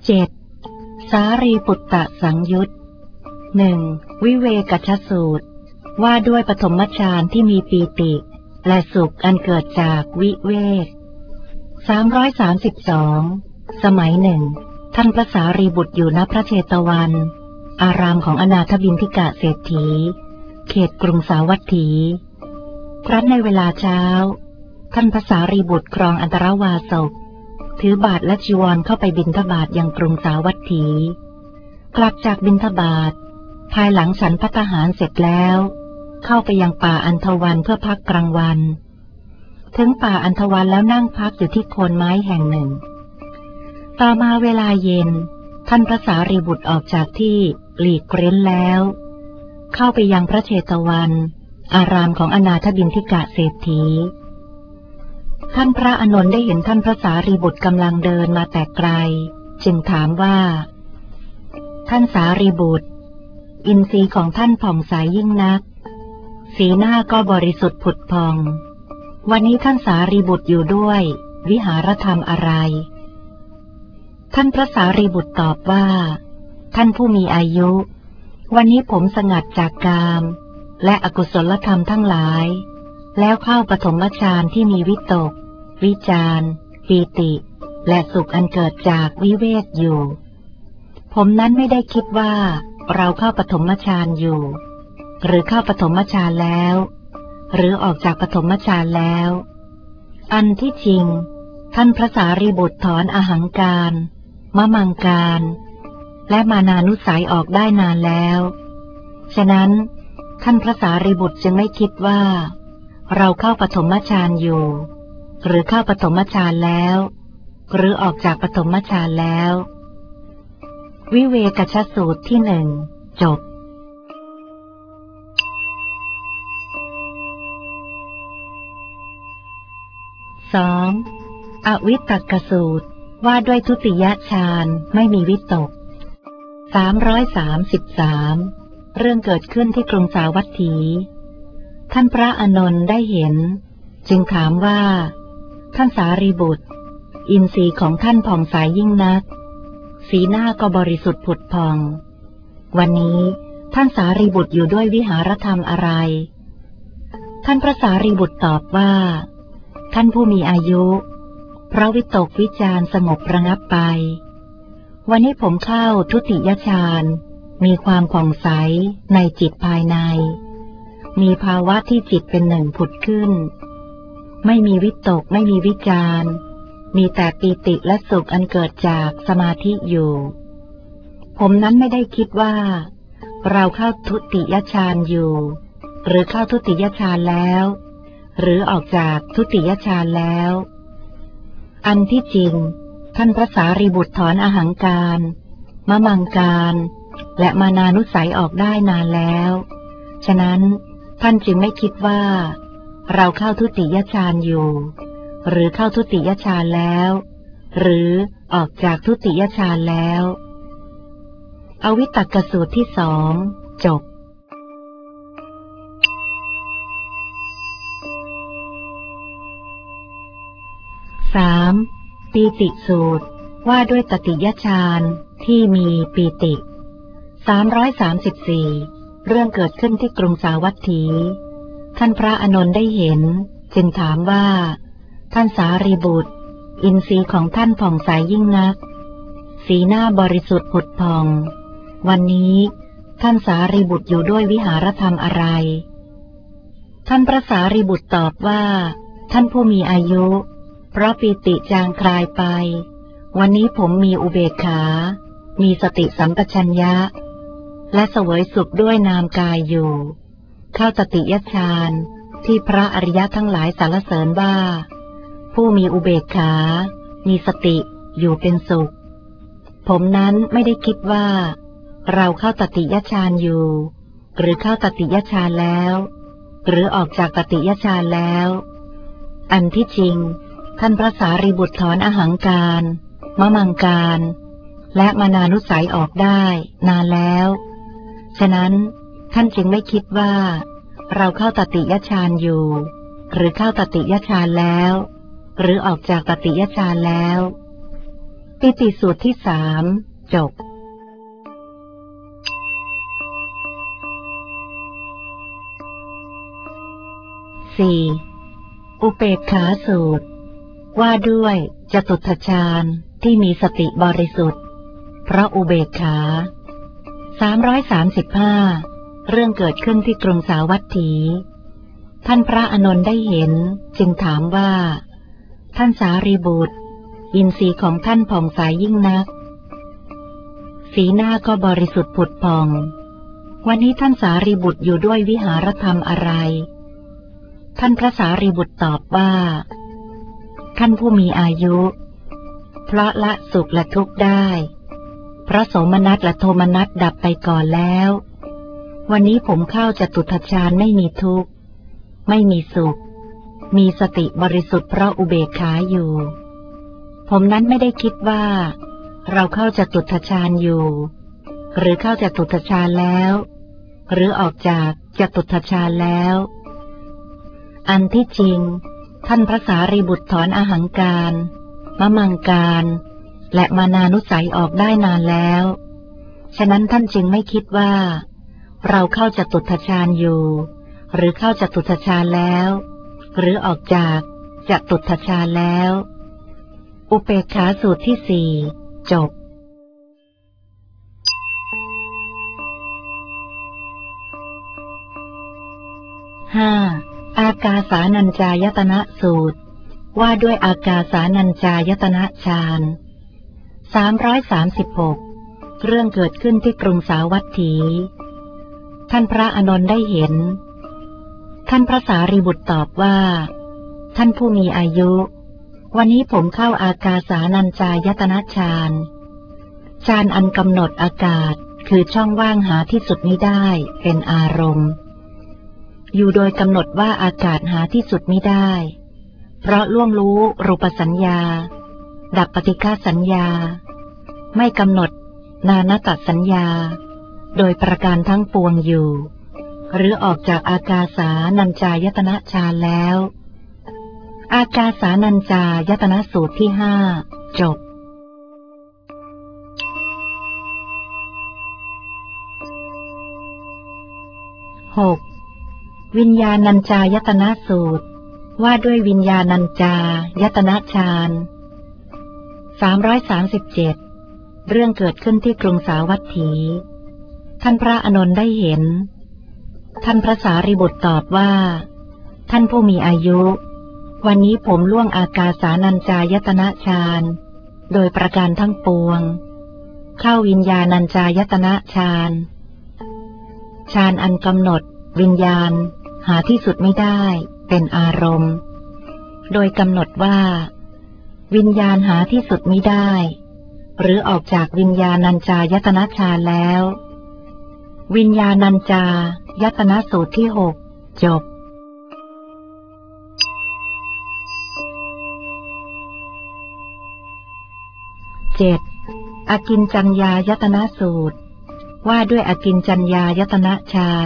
7. สารีปุตตสังยุต 1. วิเวกชสูตรว่าด้วยปฐมฌานที่มีปีติและสุขอันเกิดจากวิเวก332สมัยหนึ่งท่านพระสารีบุตรอยู่ณพระเชตวัน อารามของอนาถบิณฑิกะเศรษฐีเขตกรุงสาวัตถีครั้นในเวลาเช้าท่านพระสารีบุตรครองอันตรวาสกถือบาตรและจีวรเข้าไปบิณฑบาตยังกรุงสาวัตถีกลับจากบิณฑบาตภายหลังฉันภัตตาหารเสร็จแล้วเข้าไปยังป่าอันธวันเพื่อพักกลางวันถึงป่าอันธวันแล้วนั่งพักอยู่ที่โคนไม้แห่งหนึ่งต่อมาเวลาเย็นท่านพระสารีบุตรออกจากที่หลีกเร้นแล้วเข้าไปยังพระเชตวัน อารามของอนาถบิณฑิกะเศรษฐีท่านพระอานนท์ได้เห็นท่านพระสารีบุตรกำลังเดินมาแต่ไกลจึงถามว่าท่านสารีบุตรอินทรีย์ของท่านผ่องใสยิ่งนักสีหน้าก็บริสุทธิ์ผุดผ่องวันนี้ท่านสารีบุตรอยู่ด้วยวิหารธรรมอะไรท่านพระสารีบุตรตอบว่าท่านผู้มีอายุวันนี้ผมสงัดจากกามและอกุศลธรรมทั้งหลายแล้วเข้าปฐมฌานที่มีวิตกวิจารปีติและสุขอันเกิดจากวิเวกอยู่ผมนั้นไม่ได้คิดว่าเราเข้าปฐมฌานอยู่หรือเข้าปฐมฌานแล้วหรือออกจากปฐมฌานแล้วอันที่จริงท่านพระสารีบุตรถอนอหังการมะมังการและมานานุสัยออกได้นานแล้วฉะนั้นท่านพระสารีบุตรจึงไม่คิดว่าเราเข้าปฐมฌานอยู่หรือเข้าปฐมฌานแล้วหรือออกจากปฐมฌานแล้ววิเวกชสูตรที่ 1จบ2. อวิตกสูตรว่าด้วยทุติยฌานไม่มีวิตก333เรื่องเกิดขึ้นที่กรุงสาวัตถีท่านพระอานนท์ได้เห็นจึงถามว่าท่านสารีบุตรอินทรีย์ของท่านผ่องใสยิ่งนักสีหน้าก็บริสุทธิ์ผุดผ่องวันนี้ท่านสารีบุตรอยู่ด้วยวิหารธรรมอะไรท่านพระสารีบุตรตอบว่าท่านผู้มีอายุเพราะวิตกวิจารสงบระงับไปวันนี้ผมเข้าทุติยฌานมีความผ่องใสในจิตภายในมีภาวะที่จิตเป็นหนึ่งผุดขึ้นไม่มีวิตกไม่มีวิจารมีแต่ปีติและสุขอันเกิดจากสมาธิอยู่ผมนั้นไม่ได้คิดว่าเราเข้าทุติยฌานอยู่หรือเข้าทุติยฌานแล้วหรือออกจากทุติยฌานแล้วอันที่จริงท่านพระสารีบุตรถอนอหังการมะมังการและมานานุสัยออกได้นานแล้วฉะนั้นท่านจึงไม่คิดว่าเราเข้าทุติยฌานอยู่หรือเข้าทุติยฌานแล้วหรือออกจากทุติยฌานแล้วอวิตกสูตรที่ 2จบ3. ปีติสูตรว่าด้วยตติยฌานที่มีปีติ334เรื่องเกิดขึ้นที่กรุงสาวัตถีท่านพระอานนท์ได้เห็นจึงถามว่าท่านสารีบุตรอินทรีย์ของท่านผ่องใสยิ่งนักสีหน้าบริสุทธิ์ผุดผ่องวันนี้ท่านสารีบุตรอยู่ด้วยวิหารธรรมอะไรท่านพระสารีบุตรตอบว่าท่านผู้มีอายุเพราะปีติจางคลายไปวันนี้ผมมีอุเบกขามีสติสัมปชัญญะและเสวยสุขด้วยนามกายอยู่เข้าตติยฌานที่พระอริยะทั้งหลายสรรเสริญว่าผู้มีอุเบกขามีสติอยู่เป็นสุขผมนั้นไม่ได้คิดว่าเราเข้าตติยฌานอยู่หรือเข้าตติยฌานแล้วหรือออกจากตติยฌานแล้วอันที่จริงท่านพระสารีบุตรถอนอหังการมะมังการและมานานุสัยออกได้นานแล้วฉะนั้นท่านจึงไม่คิดว่าเราเข้าตติยฌานอยู่หรือเข้าตติยฌานแล้วหรือออกจากตติยฌานแล้วปิติสูตรที่3จบ4. อุเบกขาสูตรว่าด้วยจตุตถฌานที่มีสติบริสุทธิ์เพราะอุเบกขา335เรื่องเกิดขึ้นที่กรุงสาวัตถีท่านพระอานนท์ได้เห็นจึงถามว่าท่านสารีบุตรอินทรีย์ของท่านผ่องใสยิ่งนักสีหน้าก็บริสุทธิ์ผุดผ่องวันนี้ท่านสารีบุตรอยู่ด้วยวิหารธรรมอะไรท่านพระสารีบุตรตอบว่าท่านผู้มีอายุเพราะละสุขและทุกข์ได้เพราะโสมนัสและโทมนัสดับไปก่อนแล้ววันนี้ผมเข้าจตุตถฌานไม่มีทุกข์ไม่มีสุขมีสติบริสุทธิ์เพราะอุเบกขาอยู่ผมนั้นไม่ได้คิดว่าเราเข้าจตุตถฌานอยู่หรือเข้าจตุตถฌานแล้วหรือออกจากจตุตถฌานแล้วอันที่จริงท่านพระสารีบุตรถอนอหังการมมังการและมานานุสัยออกได้นานแล้วฉะนั้นท่านจึงไม่คิดว่าเราเข้าจตุตถฌานอยู่หรือเข้าจตุตถฌานแล้วหรือออกจากจตุตถฌานแล้วอุเบกขาสูตรที่4จบ5. อากาสานัญจายตนะสูตรว่าด้วยอากาสานัญจายตนะฌาน336เรื่องเกิดขึ้นที่กรุงสาวัตถีท่านพระอานนท์ได้เห็นท่านพระสารีบุตรตอบว่าท่านผู้มีอายุวันนี้ผมเข้าอากาสานัญจายตนะฌานฌานอันกำหนดอากาศคือช่องว่างหาที่สุดมิได้เป็นอารมณ์อยู่โดยกำหนดว่าอากาศหาที่สุดมิได้เพราะล่วงรู้รูปสัญญาดับปฏิฆาสัญญาไม่กำหนดนานตสัญญาโดยประการทั้งปวงอยู่หรือออกจากอากาสานัญจายตนะฌานแล้วอากาสานัญจายตนะสูตรที่5จบ6. วิญญาณัญจายตนะสูตรว่าด้วยวิญญาณัญจายตนะฌาน337เรื่องเกิดขึ้นที่กรุงสาวัตถีท่านพระอานนท์ได้เห็นท่านพระสารีบุตรตอบว่าท่านผู้มีอายุวันนี้ผมล่วงอากาสานัญจายตนะฌานโดยประการทั้งปวงเข้าวิญญาณัญจายตนะฌานฌานอันกำหนดวิญญาณหาที่สุดไม่ได้เป็นอารมณ์โดยกำหนดว่าวิญญาณหาที่สุดมิได้หรือออกจากวิญญาณัญจายตนะฌานแล้ววิญญาณัญจายตนะสูตรที่6จบ7. อกินจัญญายตนะสูตรว่าด้วยอกินจัญญายตนะฌาน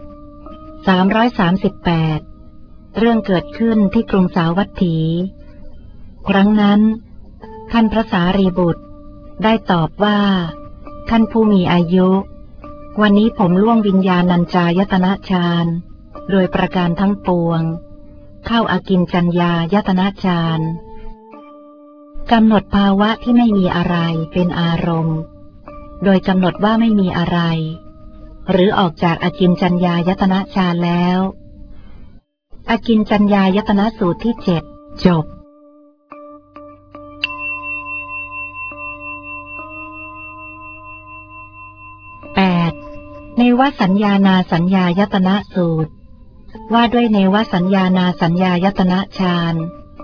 338เรื่องเกิดขึ้นที่กรุงสาวัตถีครั้งนั้นท่านพระสารีบุตรได้ตอบว่าท่านผู้มีอายุวันนี้ผมล่วงวิญญาณัญจายตนะฌานโดยประการทั้งปวงเข้าอกินจัญญายตนะฌานกำหนดภาวะที่ไม่มีอะไรเป็นอารมณ์โดยกำหนดว่าไม่มีอะไรหรือออกจากอกินจัญญายตนะฌานแล้วอกินจัญญายตนะสูตรที่7จบ8. เนวสัญญานาสัญญายตนะสูตรว่าด้วยเนวสัญญานาสัญญายตนะฌาน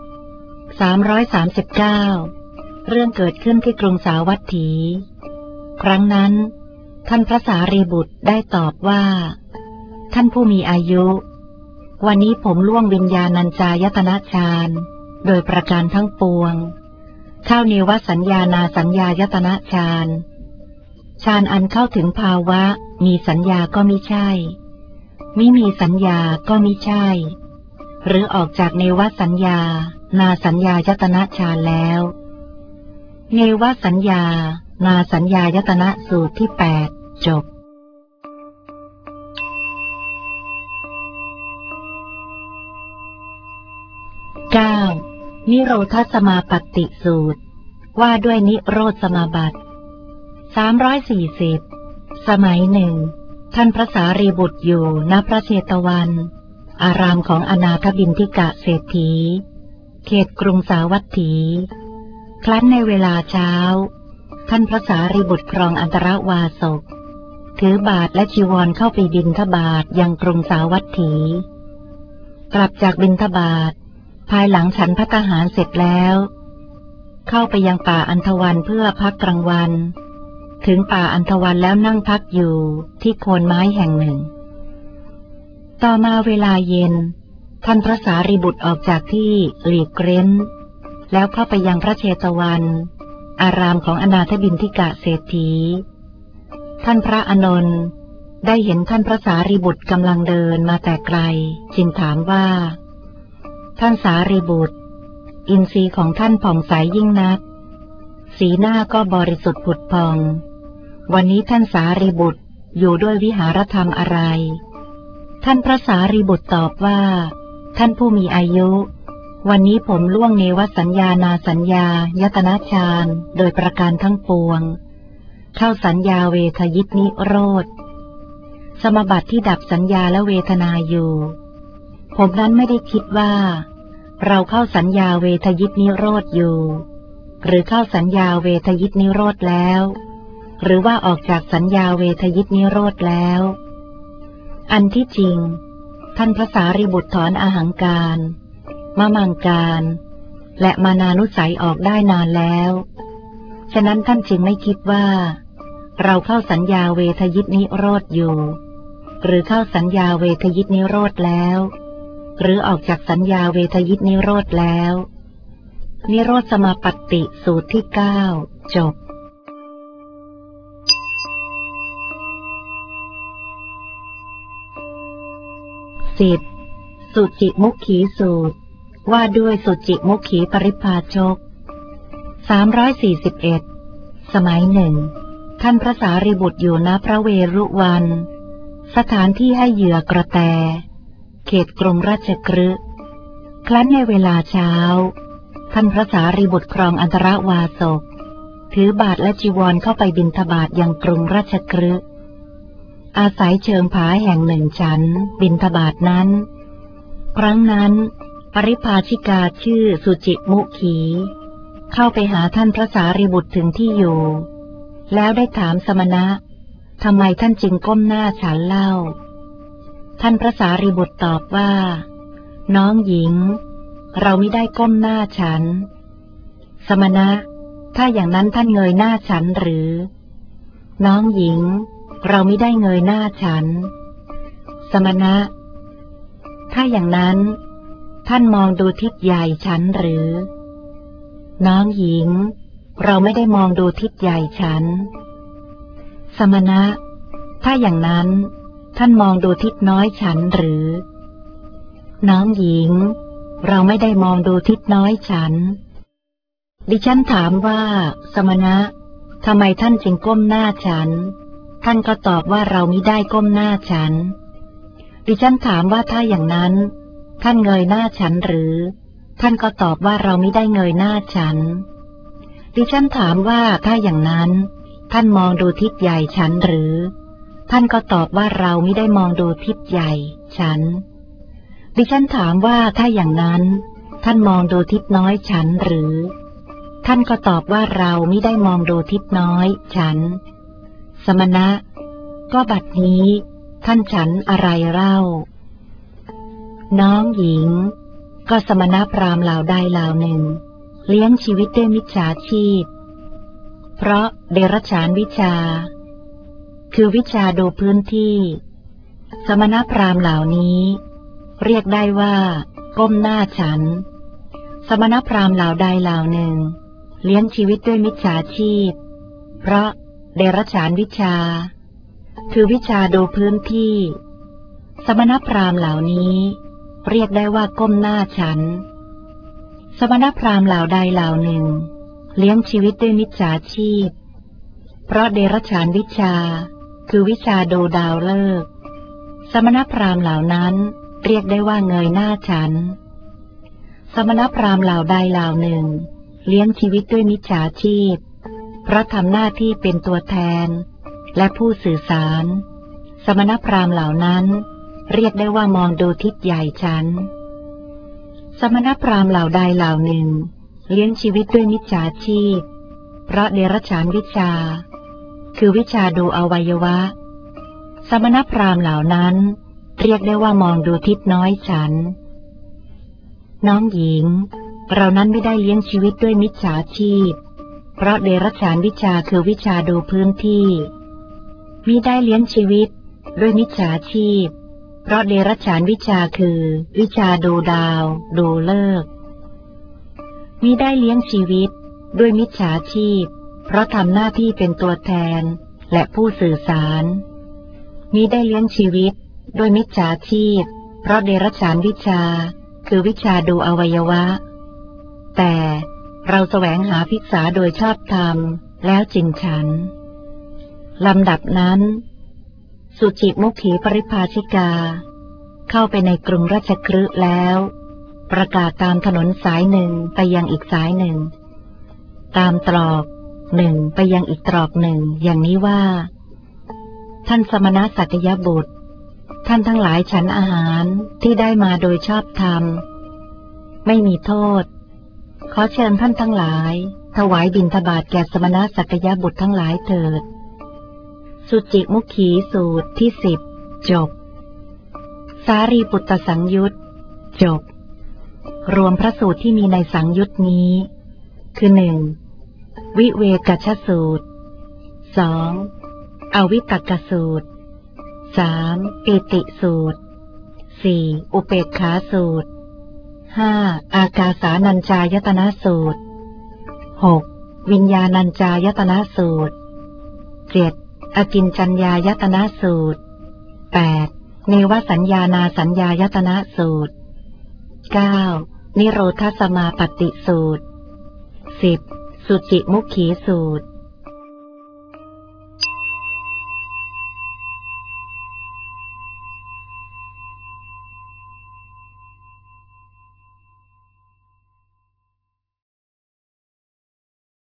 339เรื่องเกิดขึ้นที่กรุงสาวัตถีครั้งนั้นท่านพระสารีบุตรได้ตอบว่าท่านผู้มีอายุวันนี้ผมล่วงวิญญาณัญจายตนะฌานโดยประการทั้งปวงเข้าเนวสัญญานาสัญญายตนะฌานฌานอันเข้าถึงภาวะมีสัญญาก็มิใช่มิมีสัญญาก็มิใช่หรือออกจากเนวสัญญานาสัญญายตนะฌานแล้วเนวสัญญานาสัญญายตนะสูตรที่8จบ9นิโรธสมาปัตติสูตรว่าด้วยนิโรธสมาบัติ340สมัยหนึ่งท่านพระสารีบุตรอยู่ณพระเชตวันอารามของอนาถบิณฑิกะเศรษฐีเขตกรุงสาวัตถีครั้นในเวลาเช้าท่านพระสารีบุตรครองอันตรวาสกถือบาตรและจีวรเข้าไปบิณฑบาตยังกรุงสาวัตถีกลับจากบิณฑบาตภายหลังฉันภัตตาหารเสร็จแล้วเข้าไปยังป่าอันธวันเพื่อพักกลางวันถึงป่าอันธวันแล้วนั่งพักอยู่ที่โคนไม้แห่งหนึ่งต่อมาเวลาเย็นท่านพระสารีบุตรออกจากที่หลีกเร้นแล้วเข้าไปยังพระเชตวันอารามของอนาถบิณฑิกะเศรษฐีท่านพระอานนท์ได้เห็นท่านพระสารีบุตรกำลังเดินมาแต่ไกลจึงถามว่าท่านสารีบุตรอินทรีย์ของท่านผ่องใสยิ่งนักสีหน้าก็บริสุทธิ์ผุดผ่องวันนี้ท่านสารีบุตรอยู่ด้วยวิหารธรรมอะไรท่านพระสารีบุตรตอบว่าท่านผู้มีอายุวันนี้ผมล่วงเนวสัญญานาสัญญายตนะฌานโดยประการทั้งปวงเข้าสัญญาเวทยิตนิโรธสมบัติที่ดับสัญญาและเวทนาอยู่ผมนั้นไม่ได้คิดว่าเราเข้าสัญญาเวทยิตนิโรธอยู่หรือเข้าสัญญาเวทยิตนิโรธแล้วหรือว่าออกจากสัญญาเวทยิตนิโรธแล้วอันที่จริงท่านพระสารีบุตรถอนอาหังการมมังการและมานานุสัยออกได้นานแล้วฉะนั้นท่านจึงไม่คิดว่าเราเข้าสัญญาเวทยิตนิโรธอยู่หรือเข้าสัญญาเวทยิตนิโรธแล้วหรือออกจากสัญญาเวทยิตนิโรธแล้วนิโรธสมาปัตติสูตรที่9จบ10สุจิมุขขีสูตรว่าด้วยสุจิมุขขีปริพาชก341สมัยหนึ่งท่านพระสารีบุตรอยู่ณพระเวรุวันสถานที่ให้เหยื่อกระแตเขตกรุงราชคฤห์ครั้นในเวลาเช้าท่านพระสารีบุตรครองอันตรวาสกถือบาตรและจีวรเข้าไปบิณฑบาตยังกรุงราชคฤห์อาศัยเชิงผาแห่งหนึ่งฉันบิณฑบาตนั้นครั้งนั้นปริภาชิกาชื่อสุจิมุขีเข้าไปหาท่านพระสารีบุตรถึงที่อยู่แล้วได้ถามสมณะทำไมท่านจึงก้มหน้าฉันเล่าท่านพระสารีบุตรตอบว่าน้องหญิงเราไม่ได้ก้มหน้าฉันสมณะถ้าอย่างนั้นท่านเงยหน้าฉันหรือน้องหญิงเราไม่ได้เงยหน้าฉันสมณะถ้าอย่างนั้นท่านมองดูทิศใหญ่ฉันหรือน้องหญิงเราไม่ได้มองดูทิศใหญ่ฉันสมณะถ้าอย่างนั้นท่านมองดูทิศน้อยฉันหรือน้องหญิงเราไม่ได้มองดูทิศน้อยฉันดิฉันถามว่าสมณะทำไมท่านจึงก้มหน้าฉันท่านก็ตอบว่าเรามิได้ก้มหน้าฉันดิฉันถามว่าถ้าอย่างนั้นท่านเงยหน้าฉันหรือท่านก็ตอบว่าเรามิได้เงยหน้าฉันดิฉันถามว่าถ้าอย่างนั้นท่านมองดูทิศใหญ่ฉันหรือท่านก็ตอบว่าเรามิได้มองดูทิศใหญ่ฉันดิฉันถามว่าถ้าอย่างนั้นท่านมองดูทิศน้อยฉันหรือท่านก็ตอบว่าเรามิได้มองดูทิศน้อยฉันสมณะก็บัดนี้ท่านฉันอะไรเล่าน้องหญิงก็สมณพราหมณ์เหล่าใดเหล่าหนึ่งเลี้ยงชีวิตด้วยมิจฉาชีพเพราะเดรัจฉานวิชาคือวิชาดูพื้นที่สมณพราหมณ์เหล่านี้เรียกได้ว่าก้มหน้าฉันสมณพราหมณ์เหล่าใดเหล่าหนึ่งเลี้ยงชีวิตด้วยมิจฉาชีพเพราะเดรัจฉานวิชาคือวิชาดูพื้นที่สมณพราหมณ์เหล่านี้เรียกได้ว่าก้มหน้าฉันสมณพราหมณ์เหล่าใดเหล่าหนึ่งเลี้ยงชีวิตด้วยมิจฉาชีพเพราะเดรัจฉานวิชาคือวิชาดูดาวฤกษ์สมณพราหมณ์เหล่านั้นเรียกได้ว่าเงยหน้าฉันสมณพราหมณ์เหล่าใดเหล่าหนึ่งเลี้ยงชีวิตด้วยมิจฉาชีพเพราะทำหน้าที่เป็นตัวแทนและผู้สื่อสารสมณพราหมณ์เหล่านั้นเรียกได้ว่ามองดูทิศใหญ่ฉันสมณพราหมณ์เหล่าใดเหล่าหนึ่งเลี้ยงชีวิตด้วยมิจฉาชีพเพราะเดรัจฉานวิชาคือวิชาดูอวัยวะสมณพราหมณ์เหล่านั้นเรียกได้ว่ามองดูทิศน้อยฉันน้องหญิงเรานั้นไม่ได้เลี้ยงชีวิตด้วยมิจฉาชีพเพราะเดรัจฉานวิชาคือวิชาดูพื้นที่มิได้เลี้ยงชีวิตด้วยมิจฉาชีพเพราะเดรัจฉานวิชาคือวิชาดูดาวดูฤกษ์มิได้เลี้ยงชีวิตด้วยมิจฉาชีพเพราะทำหน้าที่เป็นตัวแทนและผู้สื่อสารมิได้เลี้ยงชีวิตด้วยมิจฉาชีพเพราะเดรัจฉานวิชาคือวิชาดูอวัยวะแต่เราแสวงหาภิกษาโดยชอบธรรมแล้วจึงฉันลำดับนั้นสุจิมุขีปริภาชิกาเข้าไปในกรุงราชคฤห์แล้วประกาศตามถนนสายหนึ่งไปยังอีกสายหนึ่งตามตรอกหนึ่งไปยังอีกตรอกหนึ่งอย่างนี้ว่าท่านสมณสักยบุตรท่านทั้งหลายฉันอาหารที่ได้มาโดยชอบธรรมไม่มีโทษขอเชิญท่านทั้งหลายถวายบิณฑบาตแก่สมณสักยบุตรทั้งหลายเถิดสุจิมุขีสูตรที่10จบสารีปุตตสังยุตจบรวมพระสูตรที่มีในสังยุตนี้คือ1วิเวกัชสูตร2อวิตกสูตร3ปิติสูตร4อุเปกขาสูตร5อากาสานัญจายตนะสูตร6วิญญาณัญจายตนะสูตร7อกินจัญญายตนะสูตร8เนวสัญญานาสัญญายตนะสูตร9นิโรธสมาปฏิสูตร10สุจิมุขีสูตร